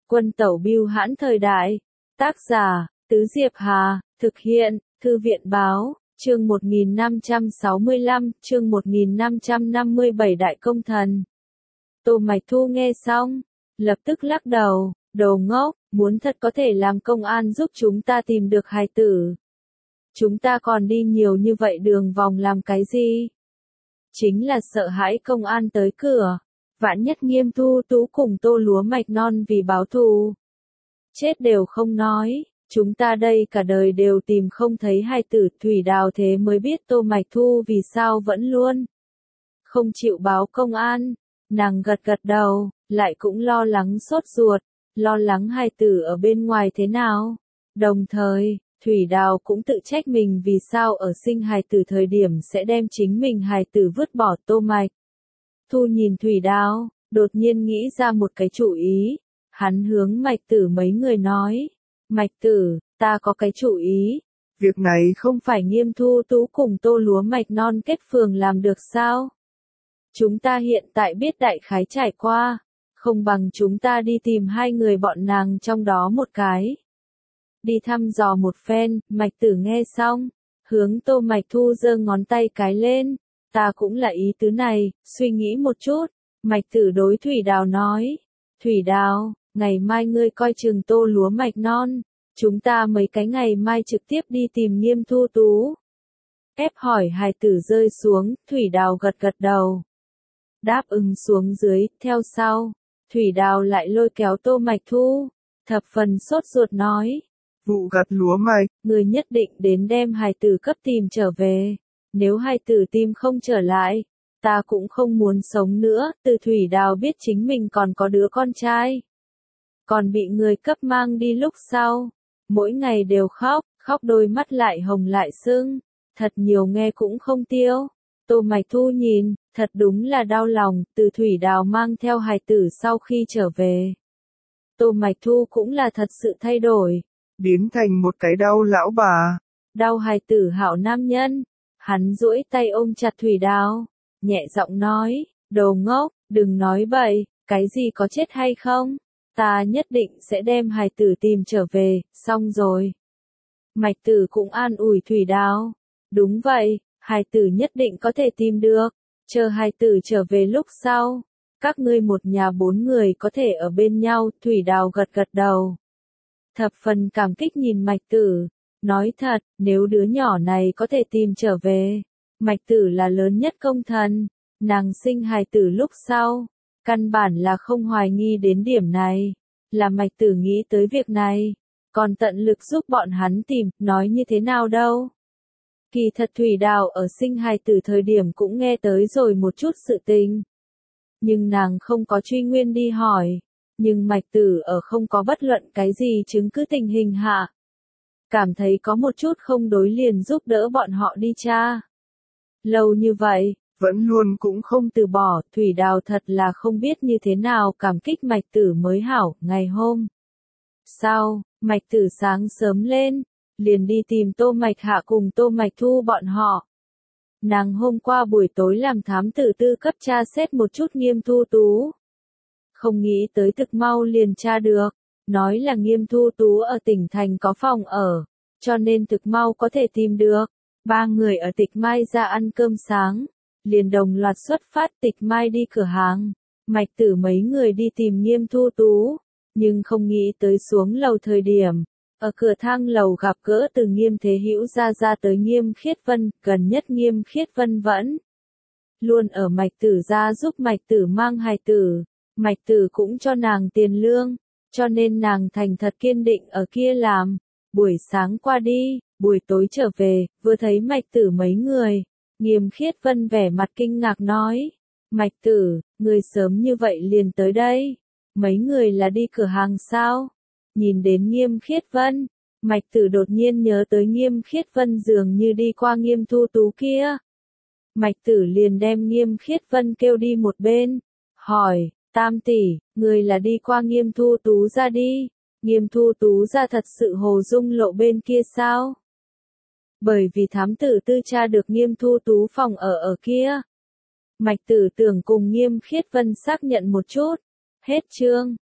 Quân tẩu bưu hãn thời đại. Tác giả, Tứ Diệp Hà, thực hiện, Thư viện báo, chương 1565, chương 1557 Đại Công Thần. Tô Mạch Thu nghe xong, lập tức lắc đầu, đồ ngốc, muốn thật có thể làm công an giúp chúng ta tìm được hài tử. Chúng ta còn đi nhiều như vậy đường vòng làm cái gì? Chính là sợ hãi công an tới cửa. Vạn nhất Nghiêm Thu Tú cùng Tô Lúa Mạch Non vì báo thù. Chết đều không nói, chúng ta đây cả đời đều tìm không thấy hài tử. Thủy Đào thế mới biết Tô Mạch Thu vì sao vẫn luôn không chịu báo công an. Nàng gật gật đầu, lại cũng lo lắng sốt ruột, lo lắng hài tử ở bên ngoài thế nào. Đồng thời, Thủy Đào cũng tự trách mình vì sao ở sinh hài tử thời điểm sẽ đem chính mình hài tử vứt bỏ. Tô Mạch Thu nhìn Thủy Đào, đột nhiên nghĩ ra một cái chủ ý. Hắn hướng Mạch Tử mấy người nói, Mạch Tử, ta có cái chủ ý. Việc này không phải Nghiêm Thu Tú cùng Tô Lúa Mạch Non kết phường làm được sao? Chúng ta hiện tại biết đại khái trải qua, không bằng chúng ta đi tìm hai người bọn nàng trong đó một cái. Đi thăm dò một phen. Mạch Tử nghe xong, hướng Tô Mạch Thu giơ ngón tay cái lên. Ta cũng là ý tứ này, suy nghĩ một chút. Mạch Tử đối Thủy Đào nói, Thủy Đào, ngày mai ngươi coi chừng Tô Lúa Mạch Non, chúng ta mấy cái ngày mai trực tiếp đi tìm Nghiêm Thu Tú. Ép hỏi hài tử rơi xuống. Thủy Đào gật gật đầu, đáp ứng xuống dưới. Theo sau, Thủy Đào lại lôi kéo Tô Mạch Thu, thập phần sốt ruột nói, vụ gặt lúa mạch, người nhất định đến đem hài tử cấp tìm trở về. Nếu hài tử tìm không trở lại, ta cũng không muốn sống nữa. Từ Thủy Đào biết chính mình còn có đứa con trai, còn bị người cấp mang đi lúc sau, mỗi ngày đều khóc, khóc đôi mắt lại hồng lại sưng, thật nhiều nghe cũng không tiêu. Tô Mạch Thu nhìn, thật đúng là đau lòng. Từ Thủy Đào mang theo hài tử sau khi trở về, Tô Mạch Thu cũng là thật sự thay đổi, biến thành một cái đau lão bà, đau hài tử hảo nam nhân. Hắn duỗi tay ôm chặt Thủy Đào, nhẹ giọng nói, đồ ngốc, đừng nói bậy, cái gì có chết hay không, ta nhất định sẽ đem hài tử tìm trở về. Xong rồi, Mạch Tử cũng an ủi Thủy Đào, đúng vậy, hài tử nhất định có thể tìm được, chờ hài tử trở về lúc sau, các ngươi một nhà 4 người có thể ở bên nhau. Thủy Đào gật gật đầu, thập phần cảm kích nhìn Mạch Tử, nói thật, nếu đứa nhỏ này có thể tìm trở về, Mạch Tử là lớn nhất công thần. Nàng sinh hài tử lúc sau, căn bản là không hoài nghi đến điểm này, là Mạch Tử nghĩ tới việc này, còn tận lực giúp bọn hắn tìm. Nói như thế nào đâu. Kỳ thật Thủy Đào ở sinh hài tử thời điểm cũng nghe tới rồi một chút sự tình, nhưng nàng không có truy nguyên đi hỏi. Nhưng Mạch Tử ở không có bất luận cái gì chứng cứ tình hình hạ, cảm thấy có một chút không đối liền giúp đỡ bọn họ đi tra. Lâu như vậy, vẫn luôn cũng không từ bỏ. Thủy Đào thật là không biết như thế nào cảm kích Mạch Tử mới hảo. Ngày hôm sau, Mạch Tử sáng sớm lên, liền đi tìm Tô Mạch Hạ cùng Tô Mạch Thu bọn họ. Nàng hôm qua buổi tối làm thám tử tư cấp tra xét một chút Nghiêm Thu Tú, không nghĩ tới thực mau liền tra được, nói là Nghiêm Thu Tú ở tỉnh thành có phòng ở, cho nên thực mau có thể tìm được. Ba người ở Tịch Mai ra ăn cơm sáng, liền đồng loạt xuất phát. Tịch Mai đi cửa hàng, Mạch Tử mấy người đi tìm Nghiêm Thu Tú, nhưng không nghĩ tới xuống lầu thời điểm, ở cửa thang lầu gặp gỡ từ Nghiêm Thế Hữu ra tới Nghiêm Khiết Vân. Gần nhất Nghiêm Khiết Vân vẫn luôn ở Mạch Tử ra giúp Mạch Tử mang hài tử, Mạch Tử cũng cho nàng tiền lương, cho nên nàng thành thật kiên định ở kia làm. Buổi sáng qua đi, buổi tối trở về, vừa thấy Mạch Tử mấy người, Nghiêm Khiết Vân vẻ mặt kinh ngạc nói, Mạch Tử, người sớm như vậy liền tới đây, mấy người là đi cửa hàng sao? Nhìn đến Nghiêm Khiết Vân, Mạch Tử đột nhiên nhớ tới Nghiêm Khiết Vân dường như đi qua Nghiêm Thu Tú kia. Mạch Tử liền đem Nghiêm Khiết Vân kêu đi một bên, hỏi, Tam tỷ, người là đi qua Nghiêm Thu Tú ra đi, Nghiêm Thu Tú ra thật sự Hồ Dung lộ bên kia sao? Bởi vì thám tử tư tra được Nghiêm Thu Tú phòng ở kia. Mạch Tử tưởng cùng Nghiêm Khiết Vân xác nhận một chút. Hết chương.